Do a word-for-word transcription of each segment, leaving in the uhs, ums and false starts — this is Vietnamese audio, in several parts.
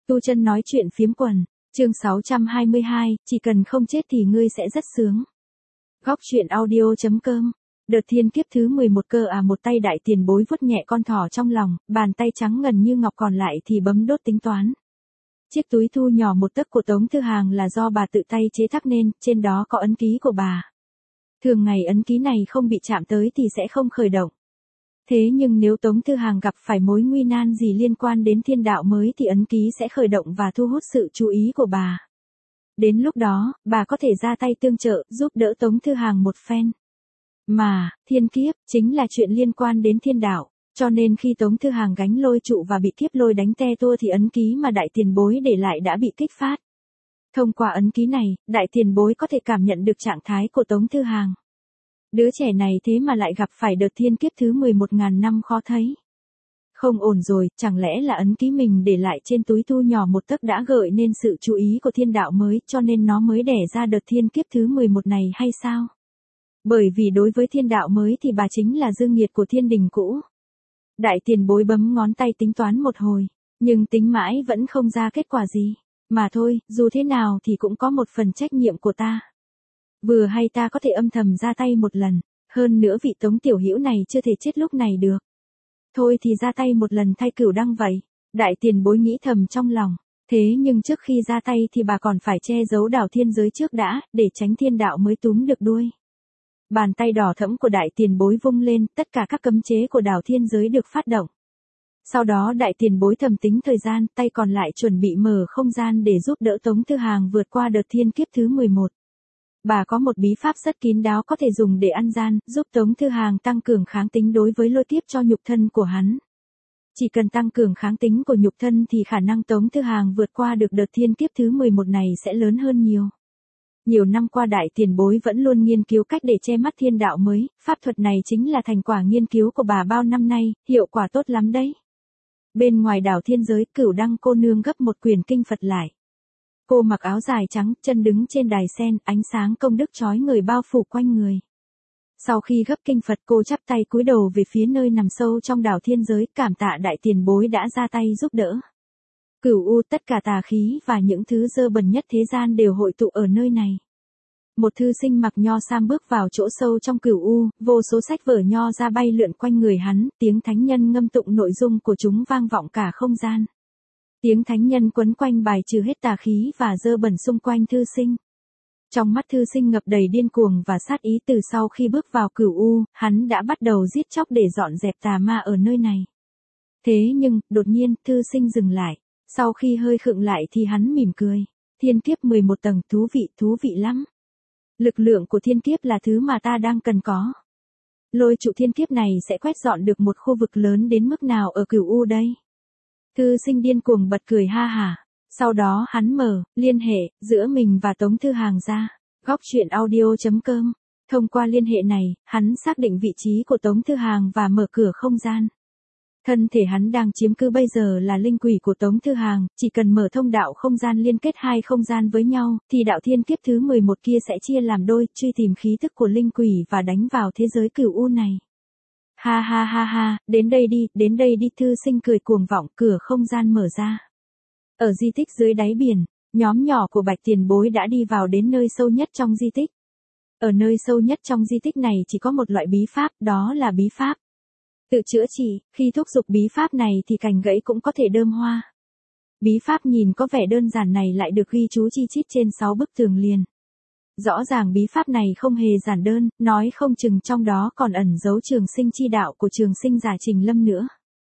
Tu Chân nói chuyện phiếm quần, chương sáu trăm hai mươi hai, chỉ cần không chết thì ngươi sẽ rất sướng. Góc truyện audio.com. Đợt thiên kiếp thứ mười một cơ à, một tay đại tiền bối vuốt nhẹ con thỏ trong lòng, bàn tay trắng ngần như ngọc còn lại thì bấm đốt tính toán. Chiếc túi thu nhỏ một tấc của Tống Thư Hàng là do bà tự tay chế tác nên, trên đó có ấn ký của bà. Thường ngày ấn ký này không bị chạm tới thì sẽ không khởi động. Thế nhưng nếu Tống Thư Hàng gặp phải mối nguy nan gì liên quan đến thiên đạo mới thì ấn ký sẽ khởi động và thu hút sự chú ý của bà. Đến lúc đó, bà có thể ra tay tương trợ, giúp đỡ Tống Thư Hàng một phen. Mà, thiên kiếp, chính là chuyện liên quan đến thiên đạo, cho nên khi Tống Thư Hàng gánh lôi trụ và bị kiếp lôi đánh te tua thì ấn ký mà đại tiền bối để lại đã bị kích phát. Thông qua ấn ký này, đại tiền bối có thể cảm nhận được trạng thái của Tống Thư Hàng. Đứa trẻ này thế mà lại gặp phải đợt thiên kiếp thứ mười một ngàn năm khó thấy. Không ổn rồi, chẳng lẽ là ấn ký mình để lại trên túi thu nhỏ một tấc đã gợi nên sự chú ý của thiên đạo mới cho nên nó mới đẻ ra đợt thiên kiếp thứ mười một này hay sao? Bởi vì đối với thiên đạo mới thì bà chính là dương nhiệt của thiên đình cũ. Đại tiền bối bấm ngón tay tính toán một hồi, nhưng tính mãi vẫn không ra kết quả gì. Mà thôi, dù thế nào thì cũng có một phần trách nhiệm của ta. Vừa hay ta có thể âm thầm ra tay một lần, hơn nữa vị Tống tiểu hữu này chưa thể chết lúc này được. Thôi thì ra tay một lần thay Cửu Đăng vậy. Đại tiền bối nghĩ thầm trong lòng, thế nhưng trước khi ra tay thì bà còn phải che giấu đảo thiên giới trước đã, để tránh thiên đạo mới túm được đuôi. Bàn tay đỏ thẫm của đại tiền bối vung lên, tất cả các cấm chế của đảo thiên giới được phát động. Sau đó đại tiền bối thầm tính thời gian, tay còn lại chuẩn bị mở không gian để giúp đỡ Tống Thư Hàng vượt qua đợt thiên kiếp thứ mười một. Bà có một bí pháp rất kín đáo có thể dùng để ăn gian, giúp Tống Thư Hàng tăng cường kháng tính đối với lôi kiếp cho nhục thân của hắn. Chỉ cần tăng cường kháng tính của nhục thân thì khả năng Tống Thư Hàng vượt qua được đợt thiên kiếp thứ mười một này sẽ lớn hơn nhiều. Nhiều năm qua đại tiền bối vẫn luôn nghiên cứu cách để che mắt thiên đạo mới, pháp thuật này chính là thành quả nghiên cứu của bà bao năm nay, hiệu quả tốt lắm đấy. Bên ngoài đảo thiên giới, Cửu Đăng cô nương gấp một quyển kinh Phật lại. Cô mặc áo dài trắng, chân đứng trên đài sen, ánh sáng công đức chói người bao phủ quanh người. Sau khi gấp kinh Phật cô chắp tay cúi đầu về phía nơi nằm sâu trong đảo thiên giới, cảm tạ đại tiền bối đã ra tay giúp đỡ. Cửu U, tất cả tà khí và những thứ dơ bẩn nhất thế gian đều hội tụ ở nơi này. Một thư sinh mặc nho sam bước vào chỗ sâu trong Cửu U, vô số sách vở nho ra bay lượn quanh người hắn, tiếng thánh nhân ngâm tụng nội dung của chúng vang vọng cả không gian. Tiếng thánh nhân quấn quanh bài trừ hết tà khí và dơ bẩn xung quanh thư sinh. Trong mắt thư sinh ngập đầy điên cuồng và sát ý, từ sau khi bước vào Cửu U, hắn đã bắt đầu giết chóc để dọn dẹp tà ma ở nơi này. Thế nhưng, đột nhiên, thư sinh dừng lại. Sau khi hơi khựng lại thì hắn mỉm cười. Thiên kiếp mười một tầng, thú vị, thú vị lắm. Lực lượng của thiên kiếp là thứ mà ta đang cần có. Lôi trụ thiên kiếp này sẽ quét dọn được một khu vực lớn đến mức nào ở Cửu U đây? Thư sinh điên cuồng bật cười ha hả. Sau đó hắn mở, liên hệ, giữa mình và Tống Thư Hàng ra. Góc truyện audio.com. Thông qua liên hệ này, hắn xác định vị trí của Tống Thư Hàng và mở cửa không gian. Thân thể hắn đang chiếm cứ bây giờ là linh quỷ của Tống Thư Hàng, chỉ cần mở thông đạo không gian liên kết hai không gian với nhau, thì đạo thiên kiếp thứ mười một kia sẽ chia làm đôi, truy tìm khí tức của linh quỷ và đánh vào thế giới Cửu U này. Ha ha ha ha, đến đây đi, đến đây đi, thư sinh cười cuồng vọng, cửa không gian mở ra. Ở di tích dưới đáy biển, nhóm nhỏ của Bạch tiền bối đã đi vào đến nơi sâu nhất trong di tích. Ở nơi sâu nhất trong di tích này chỉ có một loại bí pháp, đó là bí pháp tự chữa trị. Khi thúc giục bí pháp này thì cành gãy cũng có thể đơm hoa. Bí pháp nhìn có vẻ đơn giản này lại được ghi chú chi chít trên sáu bức tường liền. Rõ ràng bí pháp này không hề giản đơn, nói không chừng trong đó còn ẩn giấu trường sinh chi đạo của trường sinh giả Trình Lâm nữa.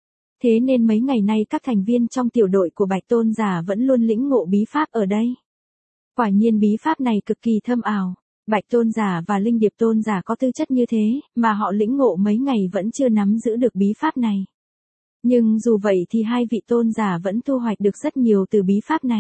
Thế nên mấy ngày nay các thành viên trong tiểu đội của Bạch Tôn giả vẫn luôn lĩnh ngộ bí pháp ở đây. Quả nhiên bí pháp này cực kỳ thâm ảo. Bạch Tôn giả và Linh Điệp Tôn giả có tư chất như thế, mà họ lĩnh ngộ mấy ngày vẫn chưa nắm giữ được bí pháp này. Nhưng dù vậy thì hai vị tôn giả vẫn thu hoạch được rất nhiều từ bí pháp này.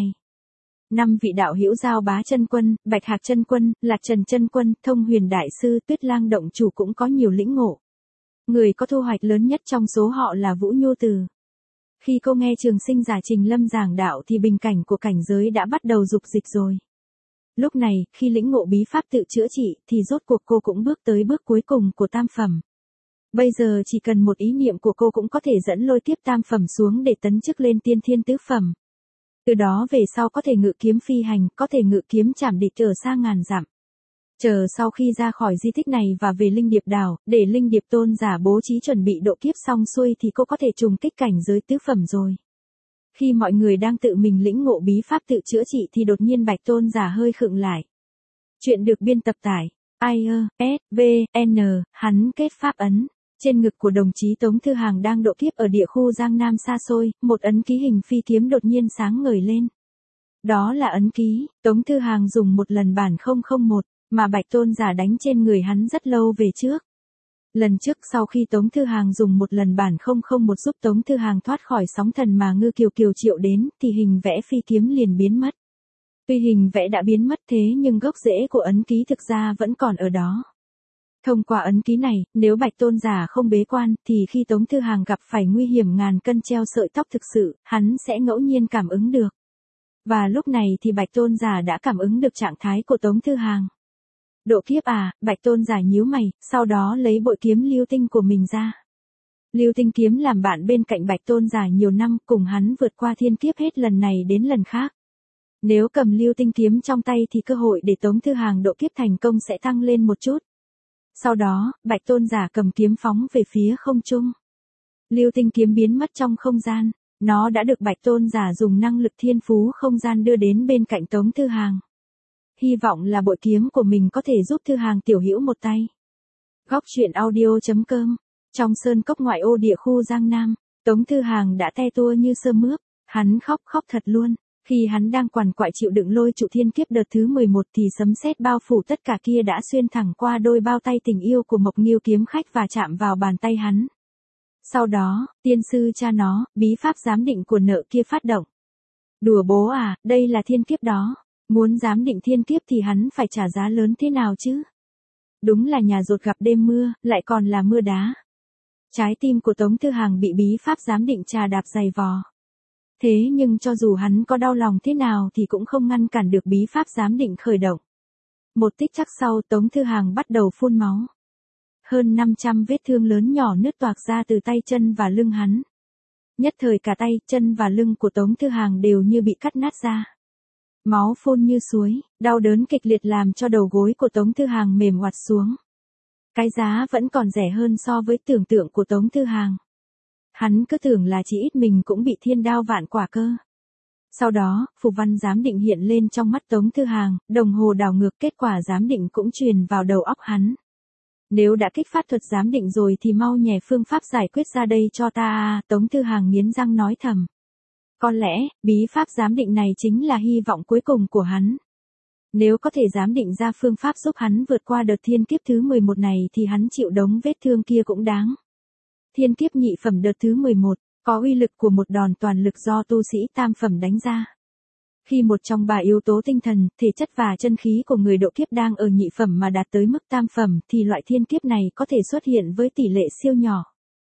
Năm vị đạo hữu Giao Bá Chân Quân, Bạch Hạc Chân Quân, Lạc Trần Chân Quân, Thông Huyền Đại Sư, Tuyết Lang Động Chủ cũng có nhiều lĩnh ngộ. Người có thu hoạch lớn nhất trong số họ là Vũ Nhu Từ. Khi cô nghe trường sinh giả Trình Lâm giảng đạo thì bình cảnh của cảnh giới đã bắt đầu dục dịch rồi. Lúc này, khi lĩnh ngộ bí pháp tự chữa trị, thì rốt cuộc cô cũng bước tới bước cuối cùng của tam phẩm. Bây giờ chỉ cần một ý niệm của cô cũng có thể dẫn lôi kiếp tam phẩm xuống để tấn chức lên tiên thiên tứ phẩm. Từ đó về sau có thể ngự kiếm phi hành, có thể ngự kiếm chảm địch ở xa ngàn dặm. Chờ sau khi ra khỏi di tích này và về Linh Điệp Đảo, để Linh Điệp tôn giả bố trí chuẩn bị độ kiếp xong xuôi thì cô có thể trùng kích cảnh giới tứ phẩm rồi. Khi mọi người đang tự mình lĩnh ngộ bí pháp tự chữa trị thì đột nhiên Bạch tôn giả hơi khựng lại. Chuyện được biên tập tải i e s v n, hắn kết pháp ấn. Trên ngực của đồng chí Tống Thư Hàng đang độ kiếp ở địa khu Giang Nam xa xôi, một ấn ký hình phi kiếm đột nhiên sáng ngời lên. Đó là ấn ký, Tống Thư Hàng dùng một lần bản không không một, mà Bạch tôn giả đánh trên người hắn rất lâu về trước. Lần trước sau khi Tống Thư Hàng dùng một lần bản không không một giúp Tống Thư Hàng thoát khỏi sóng thần mà Ngư Kiều Kiều triệu đến, thì hình vẽ phi kiếm liền biến mất. Tuy hình vẽ đã biến mất thế nhưng gốc rễ của ấn ký thực ra vẫn còn ở đó. Thông qua ấn ký này, nếu Bạch tôn giả không bế quan, thì khi Tống Thư Hàng gặp phải nguy hiểm ngàn cân treo sợi tóc thực sự, hắn sẽ ngẫu nhiên cảm ứng được. Và lúc này thì Bạch tôn giả đã cảm ứng được trạng thái của Tống Thư Hàng. Độ kiếp à, Bạch tôn giả nhíu mày, sau đó lấy bội kiếm lưu tinh của mình ra. Lưu tinh kiếm làm bạn bên cạnh Bạch tôn giả nhiều năm, cùng hắn vượt qua thiên kiếp hết lần này đến lần khác. Nếu cầm lưu tinh kiếm trong tay thì cơ hội để Tống Thư Hàng độ kiếp thành công sẽ tăng lên một chút. Sau đó, Bạch tôn giả cầm kiếm phóng về phía không trung. Lưu tinh kiếm biến mất trong không gian, nó đã được Bạch tôn giả dùng năng lực thiên phú không gian đưa đến bên cạnh Tống Thư Hàng. Hy vọng là bội kiếm của mình có thể giúp Thư Hàng tiểu hữu một tay. Góc truyện audio chấm com. Trong sơn cốc ngoại ô địa khu Giang Nam, Tống Thư Hàng đã te tua như sơ mướp, hắn khóc khóc thật luôn. Khi hắn đang quằn quại chịu đựng lôi trụ thiên kiếp đợt thứ mười một thì sấm sét bao phủ tất cả kia đã xuyên thẳng qua đôi bao tay tình yêu của Mộc Nghiêu kiếm khách và chạm vào bàn tay hắn. Sau đó, tiên sư cha nó, bí pháp giám định của nợ kia phát động. Đùa bố à, đây là thiên kiếp đó. Muốn giám định thiên kiếp thì hắn phải trả giá lớn thế nào chứ? Đúng là nhà dột gặp đêm mưa, lại còn là mưa đá. Trái tim của Tống Thư Hàng bị bí pháp giám định trà đạp dày vò. Thế nhưng cho dù hắn có đau lòng thế nào thì cũng không ngăn cản được bí pháp giám định khởi động. Một tích tắc sau Tống Thư Hàng bắt đầu phun máu. Hơn năm trăm vết thương lớn nhỏ nứt toạc ra từ tay chân và lưng hắn. Nhất thời cả tay, chân và lưng của Tống Thư Hàng đều như bị cắt nát ra. Máu phun như suối, đau đớn kịch liệt làm cho đầu gối của Tống Thư Hàng mềm oặt xuống. Cái giá vẫn còn rẻ hơn so với tưởng tượng của Tống Thư Hàng. Hắn cứ tưởng là chỉ ít mình cũng bị thiên đao vạn quả cơ. Sau đó, phù văn giám định hiện lên trong mắt Tống Thư Hàng, đồng hồ đảo ngược kết quả giám định cũng truyền vào đầu óc hắn. Nếu đã kích phát thuật giám định rồi thì mau nhè phương pháp giải quyết ra đây cho ta à, Tống Thư Hàng nghiến răng nói thầm. Có lẽ, bí pháp giám định này chính là hy vọng cuối cùng của hắn. Nếu có thể giám định ra phương pháp giúp hắn vượt qua đợt thiên kiếp thứ mười một này thì hắn chịu đống vết thương kia cũng đáng. Thiên kiếp nhị phẩm đợt thứ mười một, có uy lực của một đòn toàn lực do tu sĩ tam phẩm đánh ra. Khi một trong ba yếu tố tinh thần, thể chất và chân khí của người độ kiếp đang ở nhị phẩm mà đạt tới mức tam phẩm thì loại thiên kiếp này có thể xuất hiện với tỷ lệ siêu nhỏ.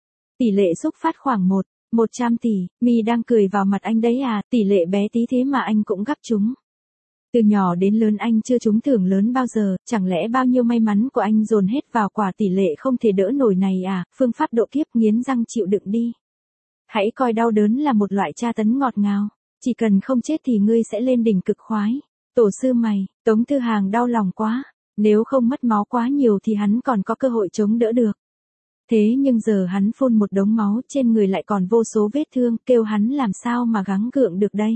Tỷ lệ xúc phát khoảng một, một trăm tỷ, mi đang cười vào mặt anh đấy à, tỷ lệ bé tí thế mà anh cũng gắp chúng. Từ nhỏ đến lớn anh chưa trúng thưởng lớn bao giờ, chẳng lẽ bao nhiêu may mắn của anh dồn hết vào quả tỷ lệ không thể đỡ nổi này à, phương pháp độ kiếp nghiến răng chịu đựng đi. Hãy coi đau đớn là một loại tra tấn ngọt ngào, chỉ cần không chết thì ngươi sẽ lên đỉnh cực khoái. Tổ sư mày, Tống Thư Hàng đau lòng quá, nếu không mất máu quá nhiều thì hắn còn có cơ hội chống đỡ được. Thế nhưng giờ hắn phun một đống máu trên người lại còn vô số vết thương, kêu hắn làm sao mà gắng gượng được đây.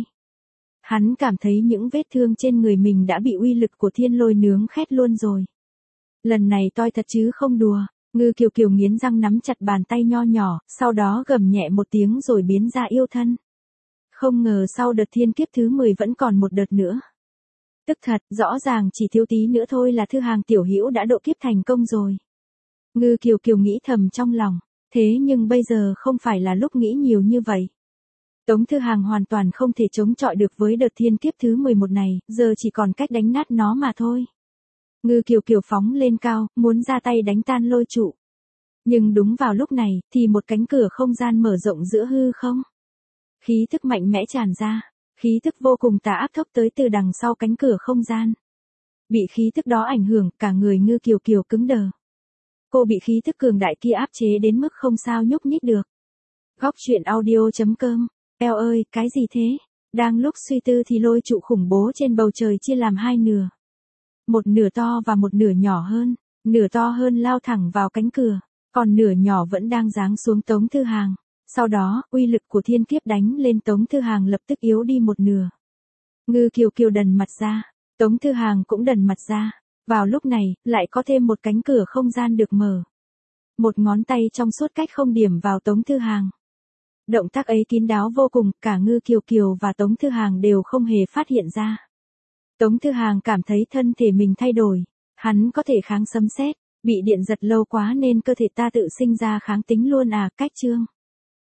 Hắn cảm thấy những vết thương trên người mình đã bị uy lực của thiên lôi nướng khét luôn rồi. Lần này toi thật chứ không đùa, Ngư Kiều Kiều nghiến răng nắm chặt bàn tay nho nhỏ, sau đó gầm nhẹ một tiếng rồi biến ra yêu thân. Không ngờ sau đợt thiên kiếp thứ mười vẫn còn một đợt nữa. Tức thật, rõ ràng chỉ thiếu tí nữa thôi là Thư Hàng tiểu hữu đã độ kiếp thành công rồi. Ngư Kiều Kiều nghĩ thầm trong lòng, thế nhưng bây giờ không phải là lúc nghĩ nhiều như vậy. Tống Thư Hàng hoàn toàn không thể chống chọi được với đợt thiên kiếp thứ mười một này, giờ chỉ còn cách đánh nát nó mà thôi. Ngư Kiều Kiều phóng lên cao, muốn ra tay đánh tan lôi trụ. Nhưng đúng vào lúc này, thì một cánh cửa không gian mở rộng giữa hư không. Khí thức mạnh mẽ tràn ra, khí thức vô cùng tà ác thốc tới từ đằng sau cánh cửa không gian. Bị khí thức đó ảnh hưởng, cả người Ngư Kiều Kiều cứng đờ. Cô bị khí thức cường đại kia áp chế đến mức không sao nhúc nhích được. Góc truyện audio chấm com. Eo ơi, cái gì thế? Đang lúc suy tư thì lôi trụ khủng bố trên bầu trời chia làm hai nửa. Một nửa to và một nửa nhỏ hơn, nửa to hơn lao thẳng vào cánh cửa, còn nửa nhỏ vẫn đang giáng xuống Tống Thư Hàng. Sau đó, uy lực của thiên kiếp đánh lên Tống Thư Hàng lập tức yếu đi một nửa. Ngư Kiều Kiều đần mặt ra, Tống Thư Hàng cũng đần mặt ra. Vào lúc này, lại có thêm một cánh cửa không gian được mở. Một ngón tay trong suốt cách không điểm vào Tống Thư Hàng. Động tác ấy kín đáo vô cùng, cả Ngư Kiều Kiều và Tống Thư Hàng đều không hề phát hiện ra. Tống Thư Hàng cảm thấy thân thể mình thay đổi, hắn có thể kháng sấm sét, bị điện giật lâu quá nên cơ thể ta tự sinh ra kháng tính luôn à, cách chương.